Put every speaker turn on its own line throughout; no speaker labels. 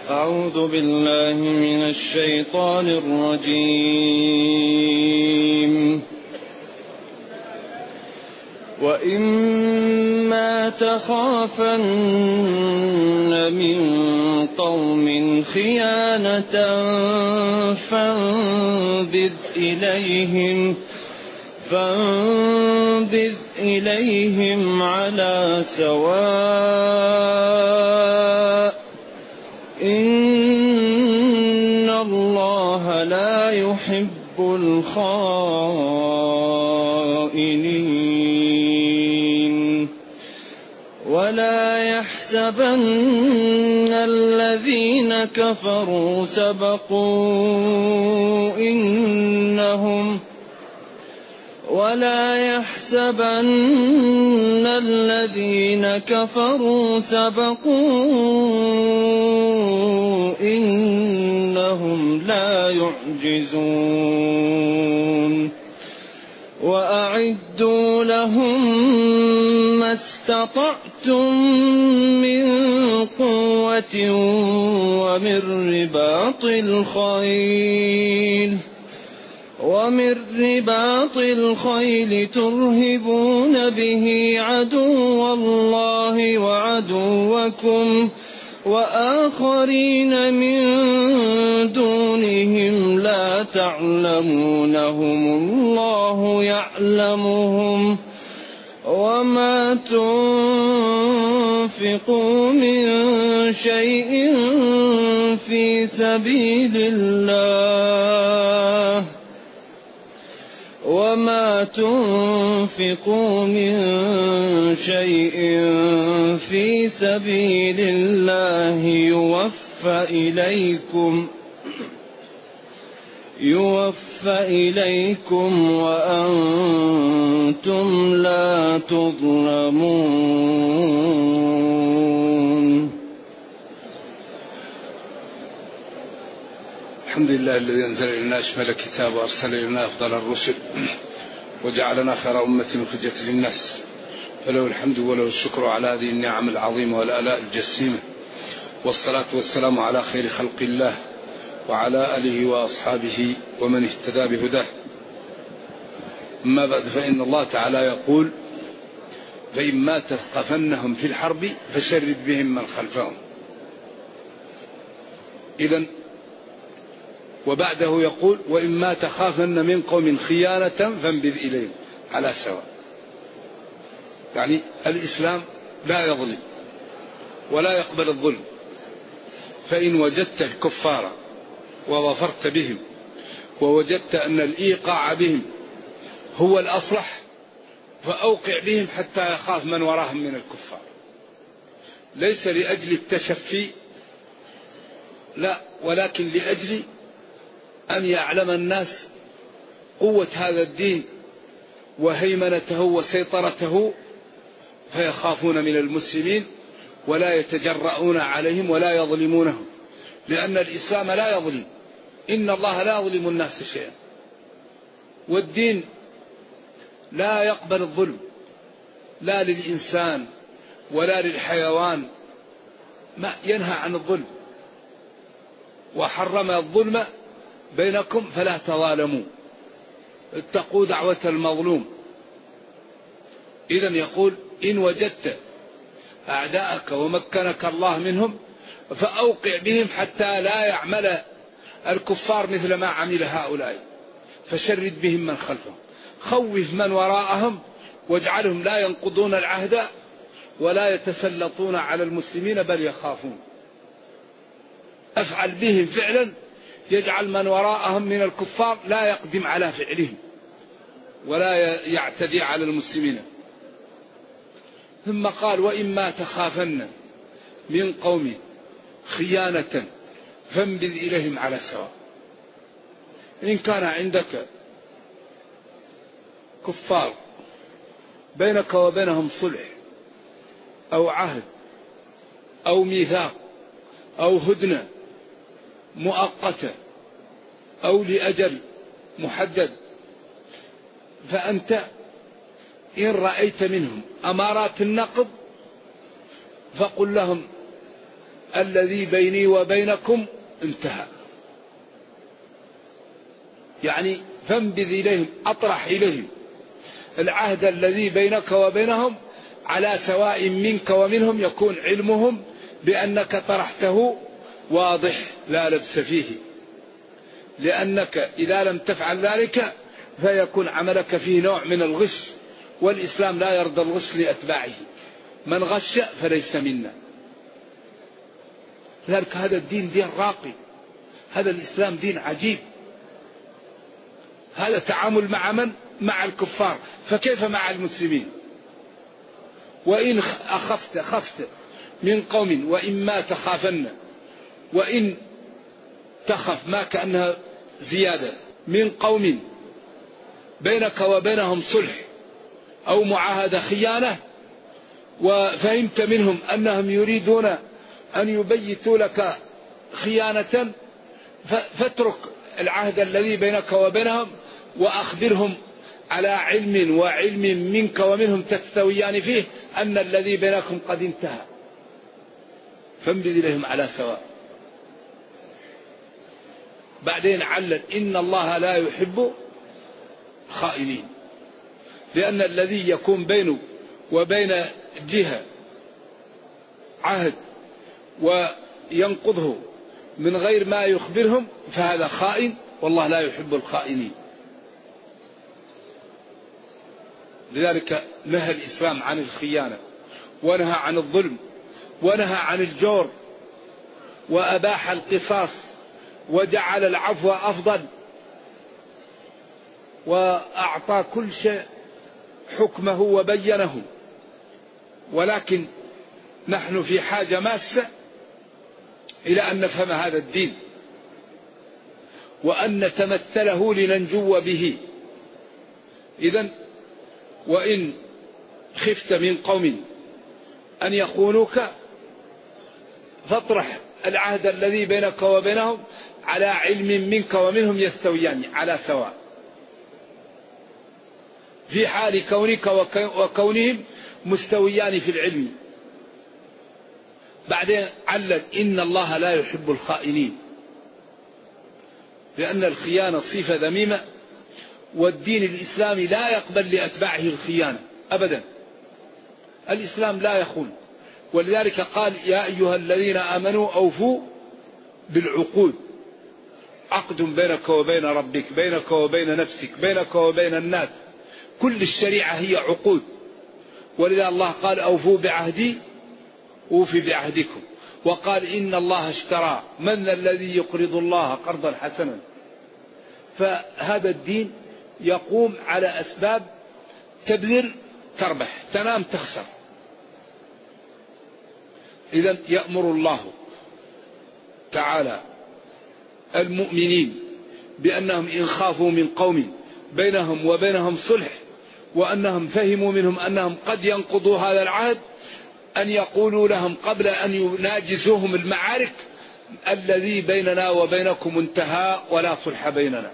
أعوذ بالله من الشيطان الرجيم. وإما تخافن من قوم خيانة فانبذ إليهم على سواء إن الله لا يحب الخائنين. ولا يحسبن الذين كفروا سبقوا إنهم لا يعجزون. وأعدوا لهم ما استطعتم من قوة ومن رباط الخيل ترهبون به عدو الله وعدوكم وآخرين من دونهم لا تعلمونهم الله يعلمهم. وما تنفقوا من شيء في سبيل الله يوفى إليكم وأنتم لا تظلمون.
الحمد لله الذي أنزل إلينا أشمل الكتاب وأرسل إلينا أفضل الرسل وجعلنا خير أمة أخرجت للناس، فله الحمد وله الشكر على هذه النعم العظيمة والآلاء الجسيمة، والصلاة والسلام على خير خلق الله وعلى آله وأصحابه ومن اهتدى بهداه. أما بعد، فإن الله تعالى يقول: فإما تثقفنهم في الحرب فشرد بهم من خلفهم. إذن وبعده يقول: وإما تخافن من قوم خيانة فانبذ إليهم على سواء. يعني الإسلام لا يظلم ولا يقبل الظلم، فإن وجدت الكفار وظفرت بهم ووجدت أن الإيقاع بهم هو الأصلح فأوقع بهم حتى يخاف من وراهم من الكفار، ليس لأجل التشفي، لا، ولكن لأجل أن يعلم الناس قوة هذا الدين وهيمنته وسيطرته، فيخافون من المسلمين ولا يتجرؤون عليهم ولا يظلمونهم، لأن الإسلام لا يظلم، إن الله لا يظلم الناس شيئا، والدين لا يقبل الظلم لا للإنسان ولا للحيوان، ما ينهى عن الظلم، وحرم الظلم بينكم فلا تظالموا، اتقوا دعوة المظلوم. إذن يقول: إن وجدت أعداءك ومكنك الله منهم فأوقع بهم حتى لا يعمل الكفار مثل ما عمل هؤلاء، فشرد بهم من خلفهم، خوف من وراءهم واجعلهم لا ينقضون العهد ولا يتسلطون على المسلمين بل يخافون. أفعل بهم فعلا يجعل من وراءهم من الكفار لا يقدم على فعلهم ولا يعتدي على المسلمين. ثم قال: وإما تخافن من قوم خيانة فانبذ إليهم على سواء. إن كان عندك كفار بينك وبينهم صلح أو عهد أو ميثاق أو هدنة مؤقتة أو لأجل محدد، فأنت إن رأيت منهم أمارات النقض فقل لهم: الذي بيني وبينكم انتهى. يعني فانبذ إليهم، أطرح إليهم العهد الذي بينك وبينهم على سواء منك ومنهم، يكون علمهم بأنك طرحته واضح لا لبس فيه، لأنك إذا لم تفعل ذلك فيكون عملك فيه نوع من الغش، والإسلام لا يرضى الغش لأتباعه، من غش فليس منا. لذلك هذا الدين دين راقي، هذا الإسلام دين عجيب. هذا تعامل مع من؟ مع الكفار، فكيف مع المسلمين؟ وإن خفت من قوم وإما تخافن، وإن تخف ما كأنها زيادة، من قوم بينك وبينهم صلح أو معاهدة خيانة، وفهمت منهم أنهم يريدون أن يبيتوا لك خيانة، فاترك العهد الذي بينك وبينهم وأخبرهم على علم وعلم منك ومنهم تستويان فيه أن الذي بينكم قد انتهى، فانبذ إليهم على سواء. بعدين علل إن الله لا يحب خائنين، لأن الذي يكون بينه وبين جهة عهد وينقضه من غير ما يخبرهم فهذا خائن، والله لا يحب الخائنين. لذلك نهى الإسلام عن الخيانة، ونهى عن الظلم، ونهى عن الجور، وأباح القصاص، وجعل العفو أفضل، وأعطى كل شيء حكمه وبينه. ولكن نحن في حاجة ماسة إلى أن نفهم هذا الدين وأن نتمثله لننجو به. إذن وإن خفت من قوم أن يخونوك فاطرح العهد الذي بينك وبينهم على علم منك ومنهم يستويان على سواء، في حال كونك وكونهم مستويان في العلم. بعدين علل إن الله لا يحب الخائنين، لأن الخيانة صفة ذميمة، والدين الإسلامي لا يقبل لأتباعه الخيانة أبدا. الإسلام لا يخون، ولذلك قال يا أيها الذين آمنوا أوفوا بالعقود، عقد بينك وبين ربك، بينك وبين نفسك، بينك وبين الناس، كل الشريعة هي عقود. ولذا الله قال أوفوا بعهدي أوفي بعهدكم، وقال إن الله اشترى من الذي يقرض الله قرضا حسنا. فهذا الدين يقوم على أسباب تبذر تربح، تنام تخسر. إذن يأمر الله تعالى المؤمنين بأنهم إن خافوا من قوم بينهم وبينهم صلح وأنهم فهموا منهم أنهم قد ينقضوا هذا العهد أن يقولوا لهم قبل أن يناجزوهم المعارك الذي بيننا وبينكم انتهى ولا صلح بيننا،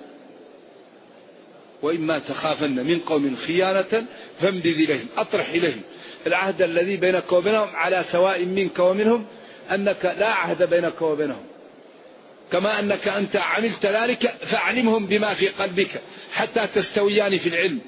وإما تخافن من قوم خيانة فانبذ إليهم، أطرح إليهم العهد الذي بينك وبينهم على سواء منك ومنهم، أنك لا عهد بينك وبينهم، كما أنك أنت عملت ذلك فاعلمهم بما في قلبك حتى تستويان في العلم.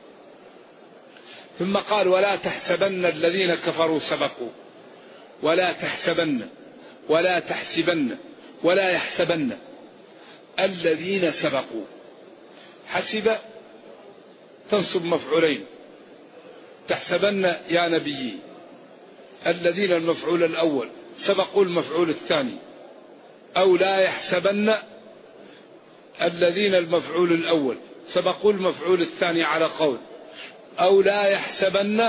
ثم قال ولا تحسبن الذين كفروا سبقوا، ولا تحسبن ولا تحسبن ولا يحسبن الذين سبقوا. حسب تنصب مفعولين، تحسبن يا نبي الذين المفعول الأول، سبقوا المفعول الثاني، أو لا يحسبن الذين المفعول الأول سبقوا المفعول الثاني على قول، أو لا يحسبن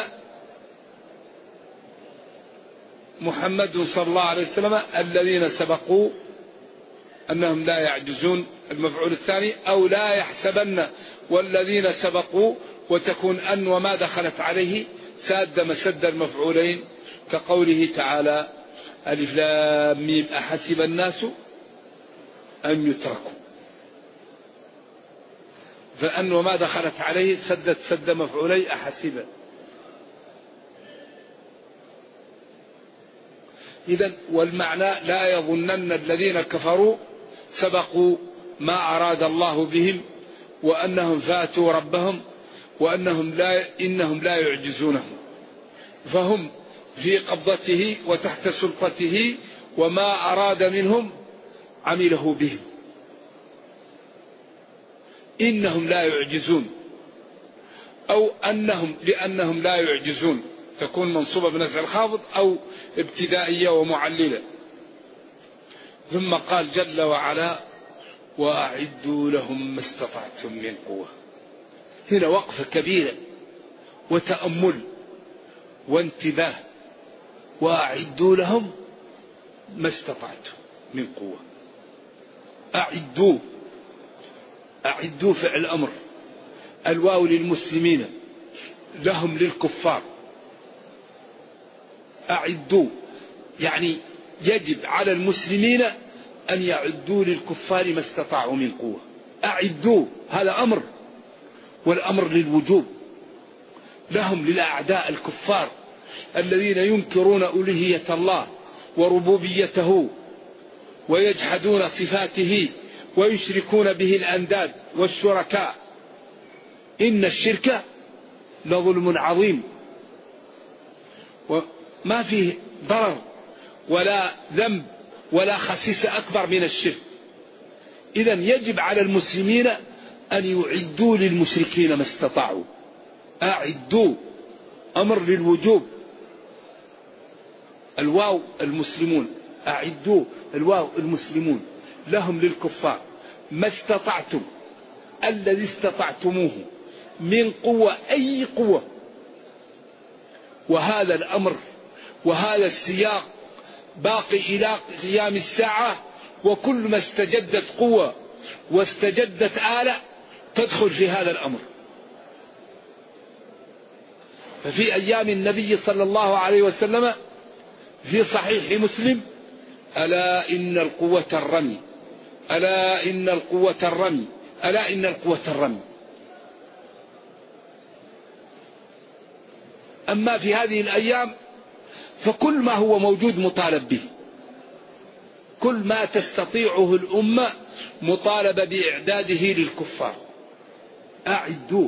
محمد صلى الله عليه وسلم الذين سبقوا أنهم لا يعجزون المفعول الثاني، أو لا يحسبن والذين سبقوا، وتكون أن وما دخلت عليه ساد مسد المفعولين، كقوله تعالى ألف لام ميم أحسب الناس أن يتركوا، فأن وما دخلت عليه سدت سد مفعولي أحسب. إذن والمعنى لا يظنن الذين كفروا سبقوا ما أراد الله بهم وأنهم فاتوا ربهم إنهم لا يعجزونه، فهم في قبضته وتحت سلطته، وما أراد منهم عمله بهم. إنهم لا يعجزون، أو لأنهم لا يعجزون تكون منصوبة بنفع الخافض أو ابتدائية ومعللة. ثم قال جل وعلا وأعدوا لهم ما استطعتم من قوة. هنا وقفة كبيرة وتأمل وانتباه. وأعدوا لهم ما استطعتم من قوة. أعدوا فعل أمر، الواو للمسلمين، لهم للكفار. أعدوا يعني يجب على المسلمين أن يعدوا للكفار ما استطاعوا من قوة. أعدوا هذا أمر، والأمر للوجوب، لهم للأعداء الكفار الذين ينكرون ألوهية الله وربوبيته ويجحدون صفاته ويشركون به الأنداد والشركاء. إن الشرك لظلم عظيم، وما فيه ضرر ولا ذنب ولا خسيسة أكبر من الشرك. إذن يجب على المسلمين أن يعدوا للمشركين ما استطاعوا. أعدوا أمر للوجوب، الواو المسلمون، أعدوا الواو المسلمون، لهم للكفار ما استطعتم، الذي استطعتموه من قوة، أي قوة. وهذا الأمر وهذا السياق باقي إلى قيام الساعة، وكل ما استجدت قوة واستجدت آلة تدخل في هذا الأمر. ففي أيام النبي صلى الله عليه وسلم في صحيح مسلم ألا إن القوة الرمي، ألا إن القوة الرمي، ألا إن القوة الرمي. أما في هذه الأيام فكل ما هو موجود مطالب به، كل ما تستطيعه الأمة مطالبة بإعداده للكفار. أعدوا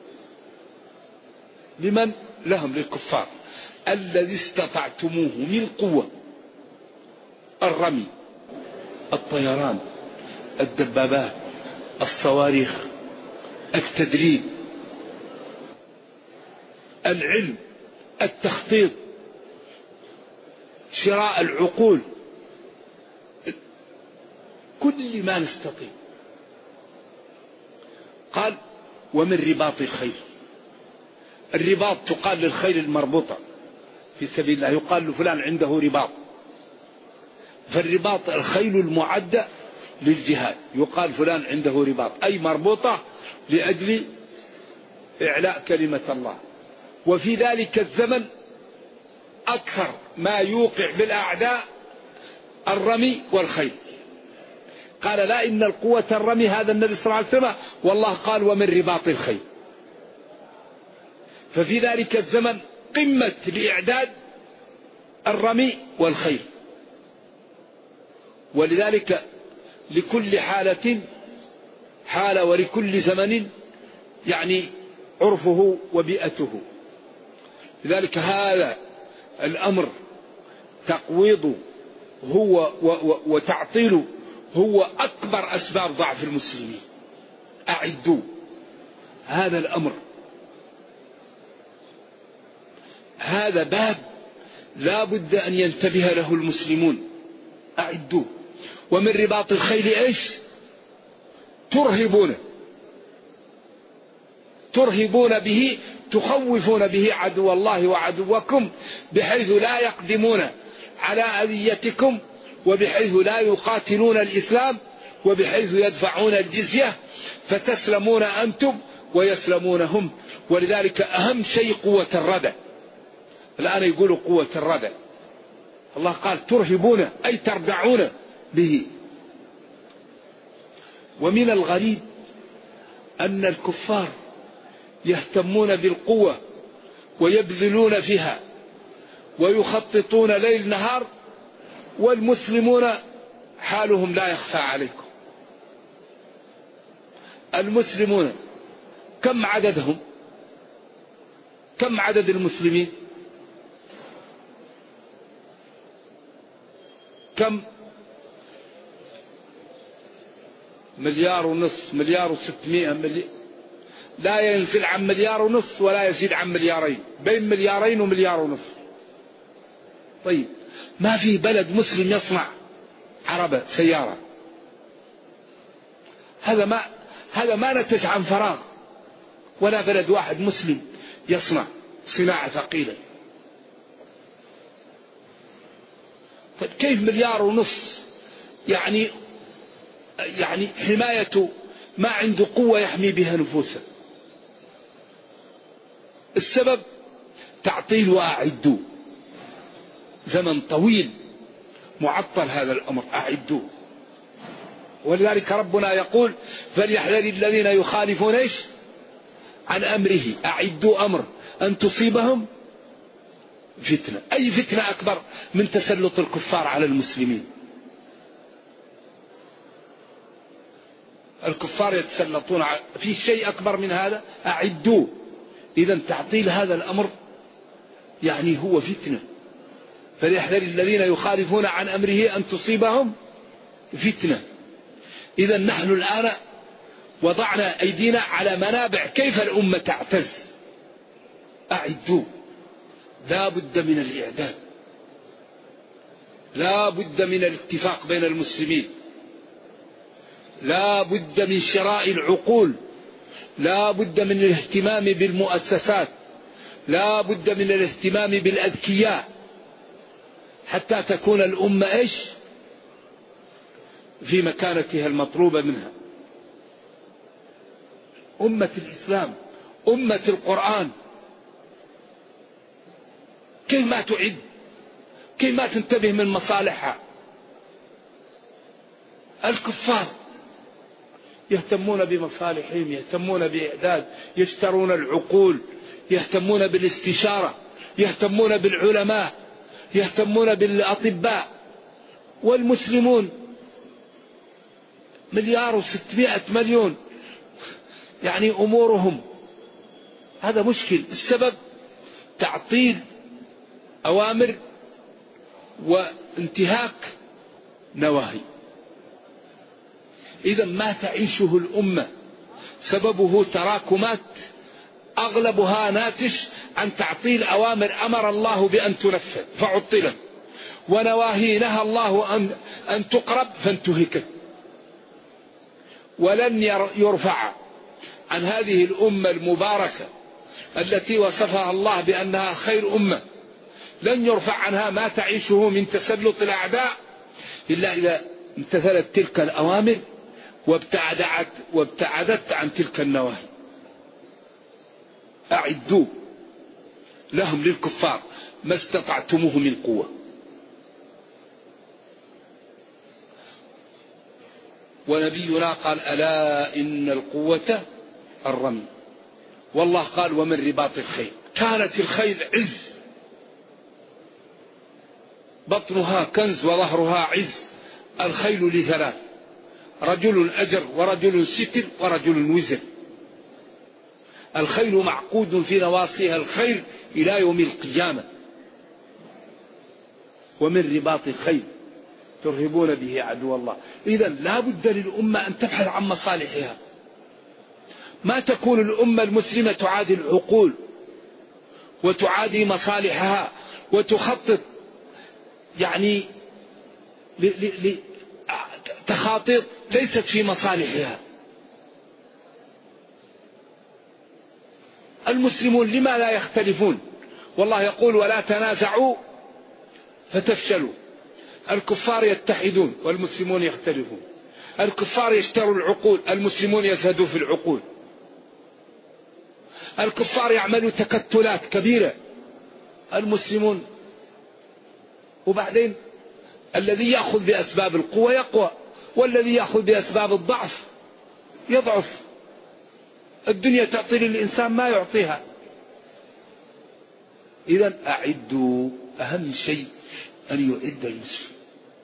لمن؟ لهم للكفار الذي استطعتموه من قوة، الرمي، الطيران، الدبابات، الصواريخ، التدريب، العلم، التخطيط، شراء العقول، كل ما نستطيع. قال ومن رباط الخيل. الرباط تقال للخيل المربوطة في سبيل الله، يقال لفلان عنده رباط. فالرباط الخيل المعدة للجهاد، يقال فلان عنده رباط، أي مربوطة لأجل إعلاء كلمة الله. وفي ذلك الزمن أكثر ما يوقع بالأعداء الرمي والخيل. قال لا إن القوة الرمي، هذا النبي صلى الله عليه وسلم، والله قال ومن رباط الخيل. ففي ذلك الزمن قمة لإعداد الرمي والخيل. ولذلك لكل حالة حالة، ولكل زمن يعني عرفه وبيئته. لذلك هذا الأمر تقويض هو وتعطيل هو أكبر أسباب ضعف المسلمين. أعدوا هذا الأمر، هذا باب لا بد أن ينتبه له المسلمون. أعدوا. ومن رباط الخيل إيش؟ ترهبون به، تخوفون به عدو الله وعدوكم، بحيث لا يقدمون على أذيتكم، وبحيث لا يقاتلون الإسلام، وبحيث يدفعون الجزية، فتسلمون أنتم ويسلمون هم. ولذلك أهم شيء قوة الردع. الآن يقولوا قوة الردع، الله قال ترهبون أي تردعون به. ومن الغريب أن الكفار يهتمون بالقوة ويبذلون فيها ويخططون ليل نهار والمسلمون حالهم لا يخفى عليكم. المسلمون كم عددهم؟ كم عدد المسلمين؟ كم؟ 1.5 مليار، 1.6 لا ينزل عن 1.5 مليار ولا يزيد عن 2 مليارين، بين 2 مليارين و1.5 مليار. طيب ما في بلد مسلم يصنع عربة سيارة، هذا ما نتج عن فراغ، ولا بلد واحد مسلم يصنع صناعة ثقيلة. طيب كيف 1.5 مليار يعني حماية ما عنده قوة يحمي بها نفوسه؟ السبب تعطيل وأعدوا، زمن طويل معطل هذا الأمر، أعدوا. ولذلك ربنا يقول فليحذر الذين يخالفون عن أمره، أعدوا أمر أن تصيبهم فتنة. أي فتنة أكبر من تسلط الكفار على المسلمين؟ الكفار يتسلطون في شيء أكبر من هذا؟ أعدوا. إذا تعطيل هذا الأمر يعني هو فتنة. فليحذر الذين يخالفون عن أمره أن تصيبهم فتنة. إذا نحن الآن وضعنا أيدينا على منابع كيف الأمة تعتز. أعدوا، لا بد من الإعداد، لا بد من الاتفاق بين المسلمين، لا بد من شراء العقول، لا بد من الاهتمام بالمؤسسات، لا بد من الاهتمام بالأذكياء، حتى تكون الأمة في مكانتها المطلوبة منها. أمة الإسلام، أمة القرآن، كيف ما تعد، كيف ما تنتبه من مصالحها. الكفار يهتمون بمصالحهم، يهتمون بإعداد، يشترون العقول، يهتمون بالاستشارة، يهتمون بالعلماء، يهتمون بالأطباء. والمسلمون 1.6 مليار، يعني أمورهم هذا مشكل. السبب تعطيل أوامر وانتهاك نواهي. إذا ما تعيشه الأمة سببه تراكمات أغلبها ناتج عن تعطيل أوامر أمر الله بأن تنفذ فعطلت، ونواهي نهى الله أن تقرب فانتهكت. ولن يرفع عن هذه الأمة المباركة التي وصفها الله بأنها خير أمة، لن يرفع عنها ما تعيشه من تسلط الأعداء إلا إذا امتثلت تلك الأوامر وابتعدت عن تلك النواهي. أعدوا لهم للكفار ما استطعتموه من قوة. ونبينا قال ألا إن القوة الرمي. والله قال ومن رباط الخيل. كانت الخيل عز، بطنها كنز وظهرها عز. الخيل ل3: رجل أجر ورجل ستر ورجل وزر. الخيل معقود في نواصيها الخير إلى يوم القيامة. ومن رباط الخيل ترهبون به عدو الله. إذن لا بد للأمة أن تبحث عن مصالحها. ما تكون الأمة المسلمة تعادي العقول وتعادي مصالحها وتخطط يعني تخاطيط ليست في مصالحها. المسلمون لما لا يختلفون؟ والله يقول ولا تنازعوا فتفشلوا. الكفار يتحدون والمسلمون يختلفون. الكفار يشتروا العقول، المسلمون يزهدوا في العقول. الكفار يعملوا تكتلات كبيرة، المسلمون. وبعدين الذي يأخذ بأسباب القوة يقوى، والذي يأخذ بأسباب الضعف يضعف. الدنيا تعطي للإنسان ما يعطيها. إذن أعدوا، أهم شيء أن يعد المسلم.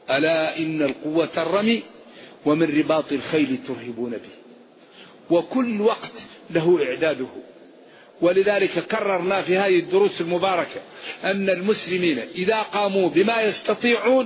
ألا إن القوة الرمي ومن رباط الخيل ترهبون به. وكل وقت له إعداده. ولذلك كررنا في هذه الدروس المباركة أن المسلمين إذا قاموا بما يستطيعون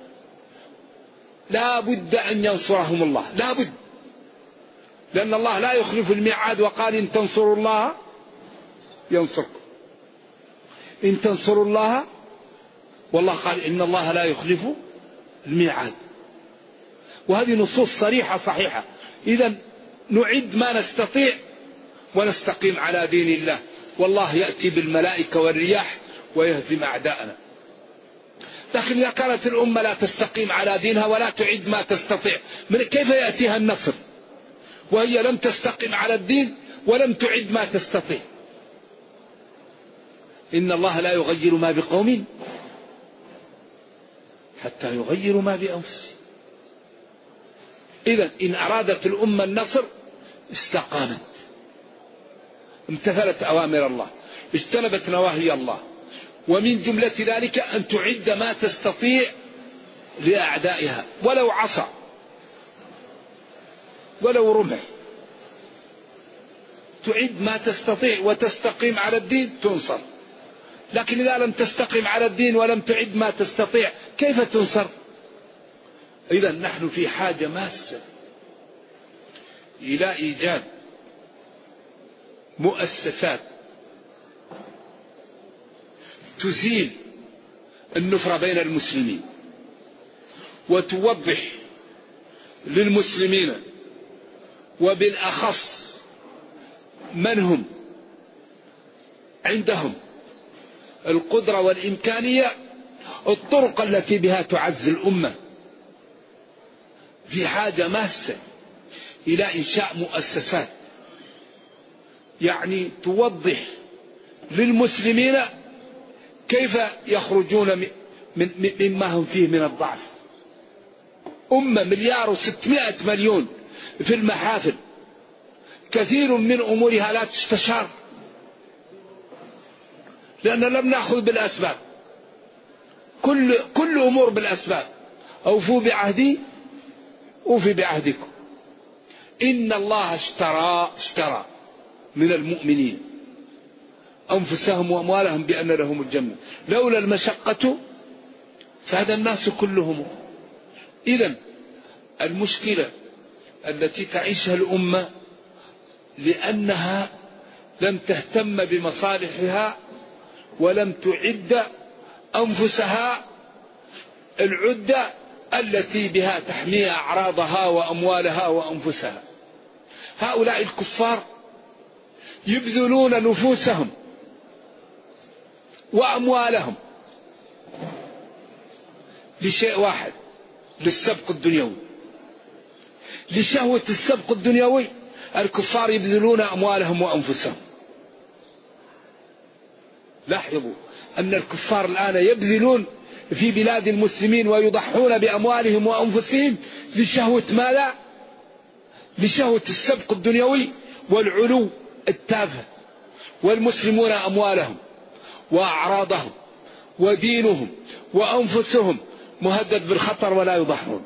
لا بد أن ينصرهم الله، لا بد، لأن الله لا يخلف الميعاد، وقال إن تنصروا الله ينصركم، إن تنصروا الله، والله قال إن الله لا يخلف الميعاد. وهذه نصوص صريحة صحيحة. إذا نعد ما نستطيع ونستقيم على دين الله، والله يأتي بالملائكة والرياح ويهزم أعداءنا. لكن إذا كانت الأمة لا تستقيم على دينها ولا تعد ما تستطيع، كيف يأتيها النصر وهي لم تستقيم على الدين ولم تعد ما تستطيع؟ إن الله لا يغير ما بقوم حتى يغيروا ما بأنفسهم. إذن إن أرادت الأمة النصر استقامت، امتثلت أوامر الله، اجتنبت نواهي الله، ومن جملة ذلك أن تعد ما تستطيع لأعدائها، ولو عصا ولو رمح، تعد ما تستطيع وتستقيم على الدين تنصر. لكن إذا لم تستقيم على الدين ولم تعد ما تستطيع كيف تنصر؟ إذا نحن في حاجة ماسة إلى إيجاد مؤسسات تزيل النفرة بين المسلمين، وتوضح للمسلمين وبالأخص من هم عندهم القدرة والإمكانية الطرق التي بها تعز الأمة. في حاجة ماسة إلى إنشاء مؤسسات يعني توضح للمسلمين كيف يخرجون مما هم فيه من الضعف. أمة 1,600,000,000,000 في المحافل، كثير من أمورها لا تستشار، لأن لم نأخذ بالأسباب. كل أمور بالأسباب. أوفوا بعهدي أوفي بعهدكم. إن الله اشترى من المؤمنين أنفسهم وأموالهم بأن لهم الجنة، لولا المشقة فهذا الناس كلهم. إذن المشكلة التي تعيشها الأمة لأنها لم تهتم بمصالحها ولم تعد أنفسها العدة التي بها تحمي أعراضها وأموالها وأنفسها. هؤلاء الكفار يبذلون نفوسهم وأموالهم لشيء واحد، للسبق الدنيوي، لشهوة السبق الدنيوي. الكفار يبذلون أموالهم وأنفسهم. لاحظوا أن الكفار الآن يبذلون في بلاد المسلمين ويضحون بأموالهم وأنفسهم لشهوة ماذا؟ لشهوة السبق الدنيوي والعلو التافه. والمسلمون أموالهم وأعراضهم ودينهم وأنفسهم مهدد بالخطر ولا يضحون.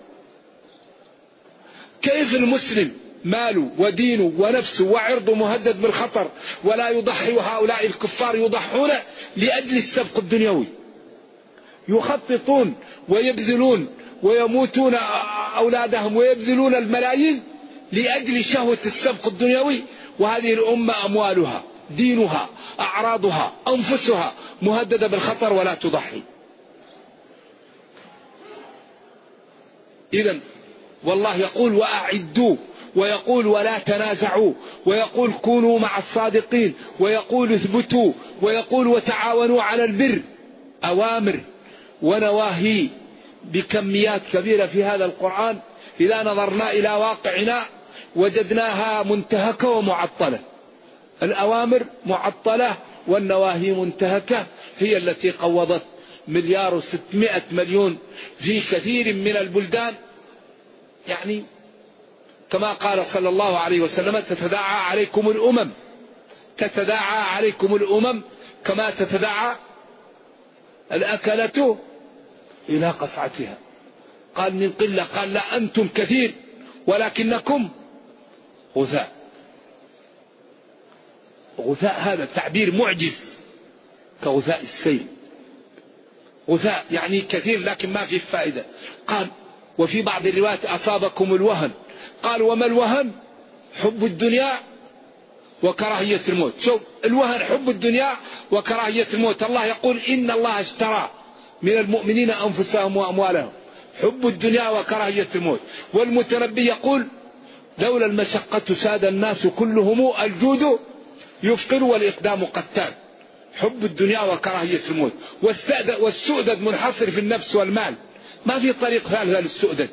كيف المسلم ماله ودينه ونفسه وعرضه مهدد بالخطر ولا يضحي، وهؤلاء الكفار يضحون لأجل السبق الدنيوي، يخططون ويبذلون ويموتون أولادهم ويبذلون الملايين لأجل شهوة السبق الدنيوي. وهذه الأمة أموالها دينها أعراضها أنفسها مهددة بالخطر ولا تضحي. إذن والله يقول وأعدوا، ويقول ولا تنازعوا، ويقول كونوا مع الصادقين، ويقول اثبتوا، ويقول وتعاونوا على البر. أوامر ونواهي بكميات كبيرة في هذا القرآن. إذا نظرنا إلى واقعنا وجدناها منتهكة ومعطلة. الأوامر معطلة والنواهي منتهكة، هي التي قوضت 1,600,000,000,000 في كثير من البلدان. يعني كما قال صلى الله عليه وسلم تتداعى عليكم الأمم، تتداعى عليكم الأمم كما تتداعى الأكلة إلى قصعتها.
قال من قلة، قال لا أنتم كثير ولكنكم غثاء. غثاء هذا تعبير معجز، كغثاء السيل. غثاء يعني كثير لكن ما فيه فائدة. قال وفي بعض الروايات أصابكم الوهن. قال وما الوهن؟ حب الدنيا وكراهية الموت. شوف الوهن حب الدنيا وكراهية الموت. الله يقول إن الله اشترى من المؤمنين أنفسهم وأموالهم. حب الدنيا وكراهية الموت. والمتنبي يقول لولا المشقة ساد الناس كلهم، الجود يفقر والإقدام قتال. حب الدنيا وكراهية الموت. والسؤدد منحصر في النفس والمال، ما في طريق ثالث للسؤدد.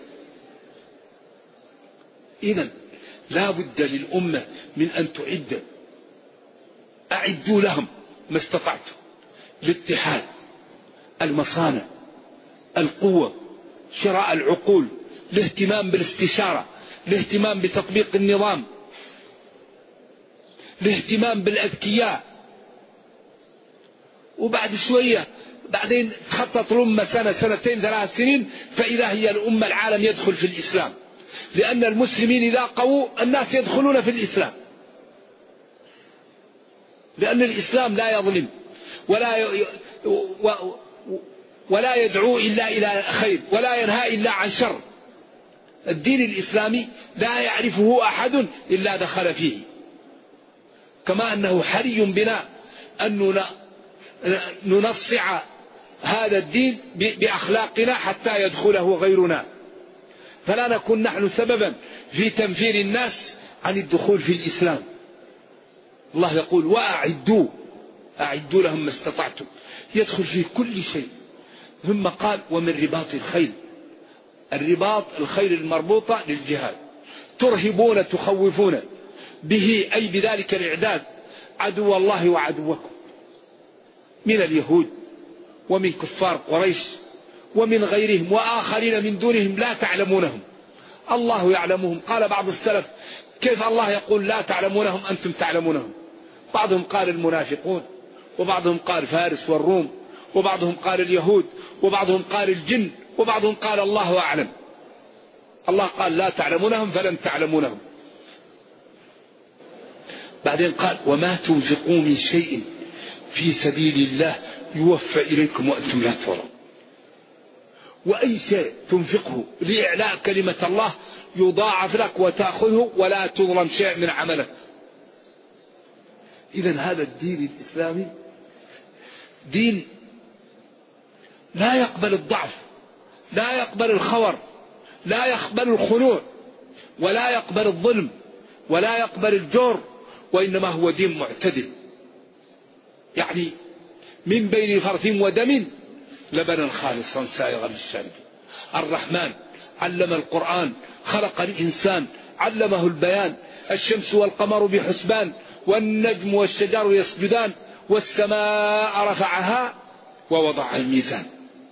إذن لا بد للأمة من أن تعد. أعدوا لهم ما استطعتم، الاتحاد، المصانع، القوة، شراء العقول، الاهتمام بالاستشارة، الاهتمام بتطبيق النظام، الاهتمام بالأذكياء. وبعد شوية بعدين تخطط الأمة سنة سنتين 3 سنين، فإذا هي الأمة العالم يدخل في الإسلام، لأن المسلمين إذا قووا الناس يدخلون في الإسلام، لأن الإسلام لا يظلم ولا يدعو إلا إلى خير ولا ينهى إلا عن شر. الدين الإسلامي لا يعرفه أحد إلا دخل فيه. كما أنه حري بنا أن ننصع هذا الدين بأخلاقنا حتى يدخله غيرنا، فلا نكون نحن سببا في تنفير الناس عن الدخول في الإسلام. الله يقول وأعدوا لهم ما استطعتم، يدخل فيه كل شيء. ثم قال ومن رباط الخيل. الرباط الخيل المربوطة للجهاد. ترهبون تخوفون به، أي بذلك الإعداد عدو الله وعدوكم من اليهود ومن كفار قريش ومن غيرهم وآخرين من دونهم لا تعلمونهم، الله يعلمهم. قال بعض السلف كيف الله يقول لا تعلمونهم أنتم تعلمونهم؟ بعضهم قال المنافقون، وبعضهم قال فارس والروم، وبعضهم قال اليهود، وبعضهم قال الجن، وبعضهم قال الله أعلم. الله قال لا تعلمونهم فلن تعلمونهم. بعدين قال وما تنفقوا من شيء في سبيل الله يوفى إليكم وأنتم لا تظلمون. وأي شيء تنفقه لإعلاء كلمة الله يضاعف لك وتأخذه ولا تظلم شيء من عملك. إذن هذا الدين الإسلامي دين لا يقبل الضعف، لا يقبل الخور، لا يقبل الخنوع، ولا يقبل الظلم، ولا يقبل الجور، وإنما هو دين معتدل. يعني من بين فرث ودم لبنا خالصا سائغا للشارب. الرحمن علم القرآن، خلق الإنسان، علمه البيان. الشمس والقمر بحسبان، والنجم والشجر يسجدان، والسماء رفعها ووضع الميزان.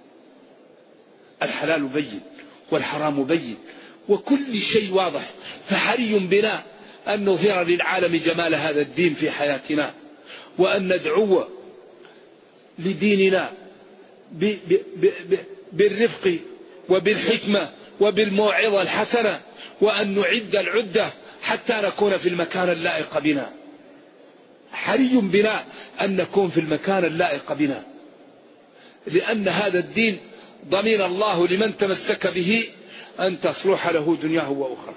الحلال بين والحرام بين وكل شيء واضح. فحري بنا أن نظهر للعالم جمال هذا الدين في حياتنا، وأن ندعو لديننا بالرفق وبالحكمة وبالموعظة الحسنة، وأن نعد العدة حتى نكون في المكان اللائق بنا. حري بنا أن نكون في المكان اللائق بنا، لأن هذا الدين ضمن الله لمن تمسك به أن تصلح له دنياه وأخرى.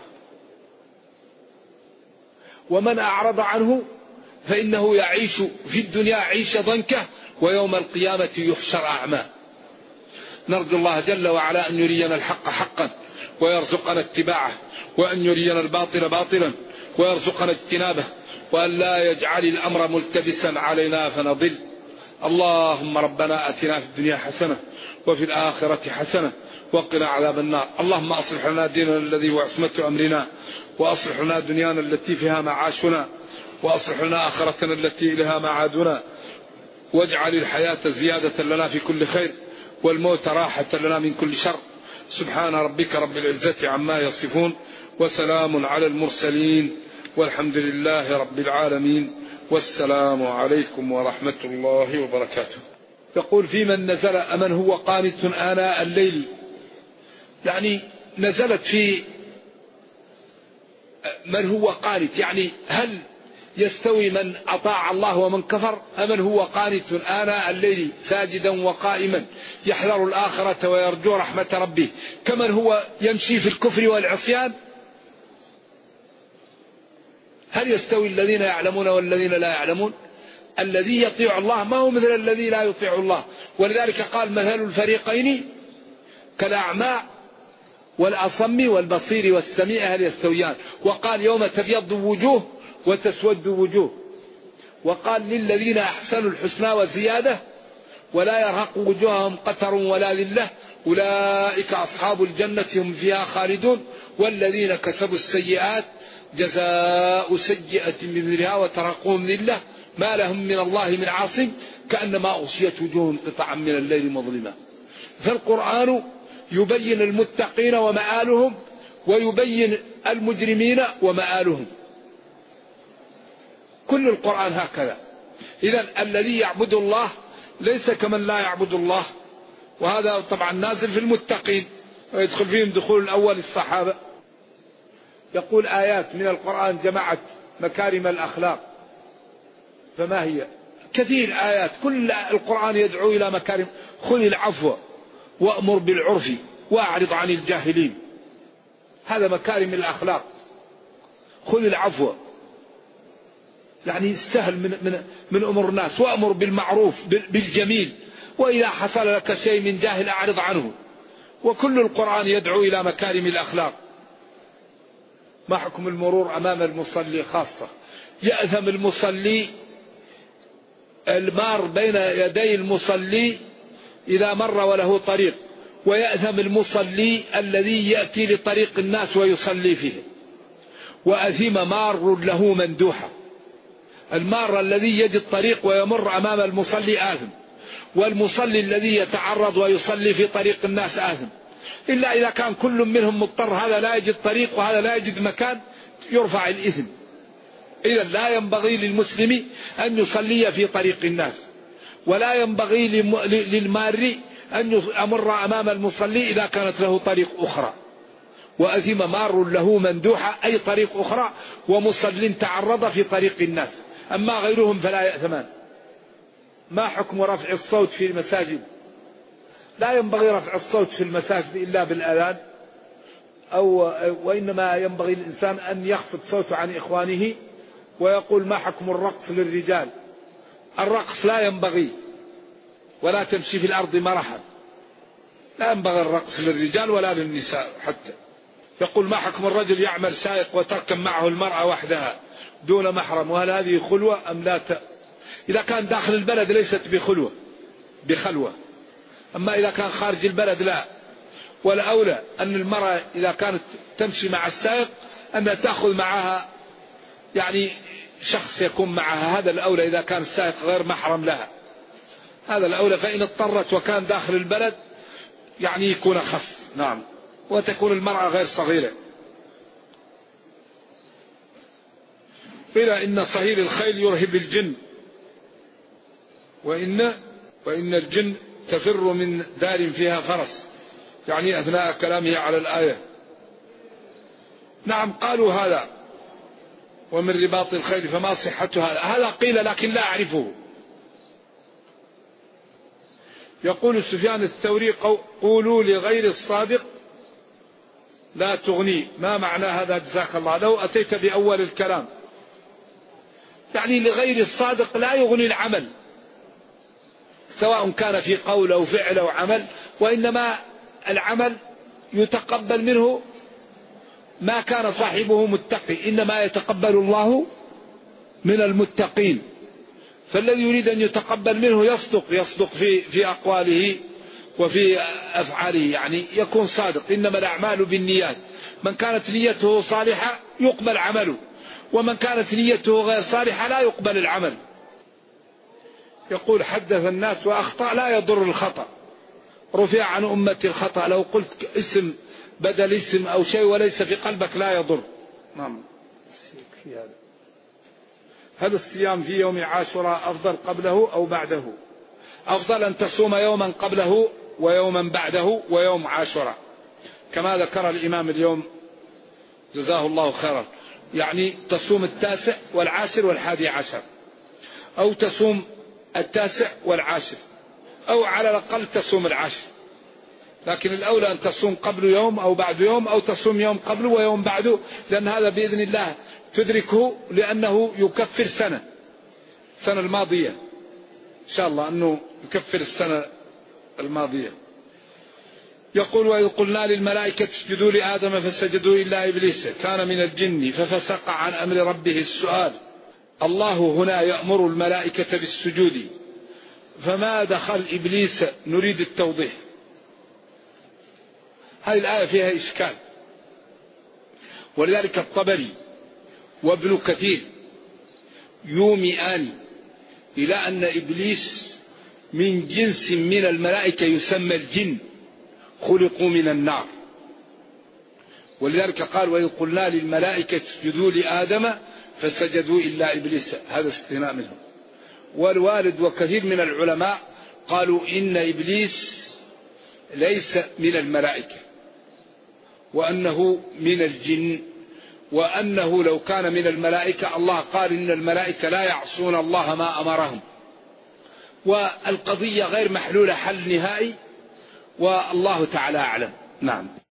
ومن أعرض عنه فإنه يعيش في الدنيا عيشة ضنكة، ويوم القيامة يحشر أعمى. نرجو الله جل وعلا أن يرينا الحق حقا ويرزقنا اتباعه، وأن يرينا الباطل باطلا ويرزقنا اجتنابه، وأن لا يجعل الأمر ملتبسا علينا فنضل. اللهم ربنا أتنا في الدنيا حسنة وفي الآخرة حسنة وقنا عذاب النار. اللهم أصلح لنا ديننا الذي هو عصمة أمرنا، وأصلح لنا دنيانا التي فيها معاشنا، وأصلح لنا آخرتنا التي إليها معادنا، واجعل الحياة زيادة لنا في كل خير، والموت راحة لنا من كل شر. سبحان ربك رب العزة عما يصفون، وسلام على المرسلين، والحمد لله رب العالمين، والسلام عليكم ورحمة الله وبركاته. يقول في من نزل أمن هو قانت آناء الليل يعني نزلت في من هو قانت، يعني هل يستوي من أطاع الله ومن كفر، أمن هو قانت آناء الليل ساجدا وقائما يحذر الآخرة ويرجو رحمة ربه كمن هو يمشي في الكفر والعصيان؟ هل يستوي الذين يعلمون والذين لا يعلمون؟ الذي يطيع الله ما هو مثل الذي لا يطيع الله، ولذلك قال مثل الفريقين كالأعمى والأصم والبصير والسميع هل يستويان. وقال يوم تبيض وجوه وتسود وجوه. وقال للذين أحسنوا الحسنى وزيادة ولا يرهق وجوههم قتر ولا ذلة أولئك أصحاب الجنة هم فيها خالدون والذين كسبوا السيئات جزاء سيئة بمثلها وترهقهم ذلة ما لهم من الله من عاصم كأنما أغشيت وجوههم قطعا من الليل مظلمة. فالقرآن يبين المتقين ومآلهم ويبين المجرمين ومآلهم، كل القرآن هكذا. إذن الذي يعبد الله ليس كمن لا يعبد الله، وهذا طبعا نازل في المتقين ويدخل فيهم دخول الأول الصحابة. يقول آيات من القرآن جمعت مكارم الأخلاق، فما هي؟ كثير آيات، كل القرآن يدعو إلى مكارم. خذ العفو وأمر بالعرف وأعرض عن الجاهلين، هذا مكارم الأخلاق. خذ العفو يعني السهل من أمور الناس، وأمر بالمعروف بالجميل، وإذا حصل لك شيء من جاهل أعرض عنه. وكل القرآن يدعو إلى مكارم الأخلاق. ما حكم المرور أمام المصلي خاصة؟ يأثم المصلي المار بين يدي المصلي إذا مر وله طريق، ويأثم المصلي الذي يأتي لطريق الناس ويصلي فيه. وأثم مار له مندوحة، المار الذي يجد طريق ويمر أمام المصلي آثم، والمصلي الذي يتعرض ويصلي في طريق الناس آثم، إلا إذا كان كل منهم مضطر، هذا لا يجد طريق وهذا لا يجد مكان يرفع الإثم. إذا لا ينبغي للمسلم أن يصلي في طريق الناس، ولا ينبغي للمار أن يمر أمام المصلي إذا كانت له طريق أخرى. وأثم مار له مندوحة أي طريق أخرى، ومصل تعرض في طريق الناس، أما غيرهم فلا يأثمان. ما حكم رفع الصوت في المساجد؟ لا ينبغي رفع الصوت في المساجد إلا بالأذان، وإنما ينبغي الإنسان أن يخفض صوته عن إخوانه ويقول ما حكم الرقص للرجال؟ الرقص لا ينبغي، ولا تمشي في الأرض مرحا، لا ينبغي الرقص للرجال ولا للنساء حتى. يقول ما حكم الرجل يعمل سائق وتركب معه المرأة وحدها دون محرم، وهل هذه خلوة أم لا إذا كان داخل البلد ليست بخلوة، أما إذا كان خارج البلد لا. والأولى أن المرأة إذا كانت تمشي مع السائق أن تأخذ معها يعني شخص يكون معها، هذا الأولى إذا كان السائق غير محرم لها، هذا الأولى. فإن اضطرت وكان داخل البلد يعني يكون أخف. نعم. وتكون المرأة غير صغيرة. قيل إن صهيل الخيل يرهب الجن، وإن الجن تفر من دار فيها فرس، يعني أثناء كلامه على الآية. نعم قالوا هذا ومن رباط الخيل، فما صحة هذا قيل لكن لا أعرفه. يقول سفيان الثوري قولوا لغير الصادق لا تغني، ما معنى هذا جزاك الله؟ لو أتيت بأول الكلام يعني لغير الصادق لا يغني العمل، سواء كان في قول أو فعل أو عمل، وإنما العمل يتقبل منه ما كان صاحبه متقي، إنما يتقبل الله من المتقين. فالذي يريد أن يتقبل منه يصدق في أقواله وفي أفعاله، يعني يكون صادق. إنما الأعمال بالنيات، من كانت نيته صالحة يقبل عمله، ومن كانت نيته غير صالحة لا يقبل العمل. يقول حدث الناس وأخطأ لا يضر الخطأ، رفع عن أمة الخطأ، لو قلت اسم بدل اسم أو شيء وليس في قلبك لا يضر. نعم. هل الصيام في يوم عاشوراء أفضل قبله أو بعده؟ أفضل أن تصوم يوما قبله ويوما بعده ويوم عاشوراء، كما ذكر الإمام اليوم جزاه الله خيرا، يعني تصوم 9 و10 و11، أو تصوم 9 و10، أو على الأقل تصوم 10. لكن الأولى أن تصوم قبل يوم أو بعد يوم، أو تصوم يوم قبله ويوم بعده، لأن هذا بإذن الله تدركه، لأنه يكفر السنة الماضية إن شاء الله، أنه يكفر السنة الماضية. يقول: وإذ قلنا للملائكة اسجدوا لآدم فسجدوا إلا إبليس كان من الجن ففسق عن أمر ربه. السؤال: الله هنا يأمر الملائكة بالسجود، فما دخل إبليس؟ نريد التوضيح. هذه الآية فيها إشكال، ولذلك الطبري وابن كثير يومئان إلى أن إبليس من جنس من الملائكة يسمى الجن، خلقوا من النار. ولذلك قال: وإذ قلنا للملائكة اسجدوا لآدم فسجدوا إلا إبليس، هذا استثناء منهم. والوالد وكثير من العلماء قالوا إن إبليس ليس من الملائكة، وأنه من الجن، وأنه لو كان من الملائكة الله قال إن الملائكة لا يعصون الله ما أمرهم. والقضية غير محلولة حل نهائي، والله تعالى أعلم. نعم.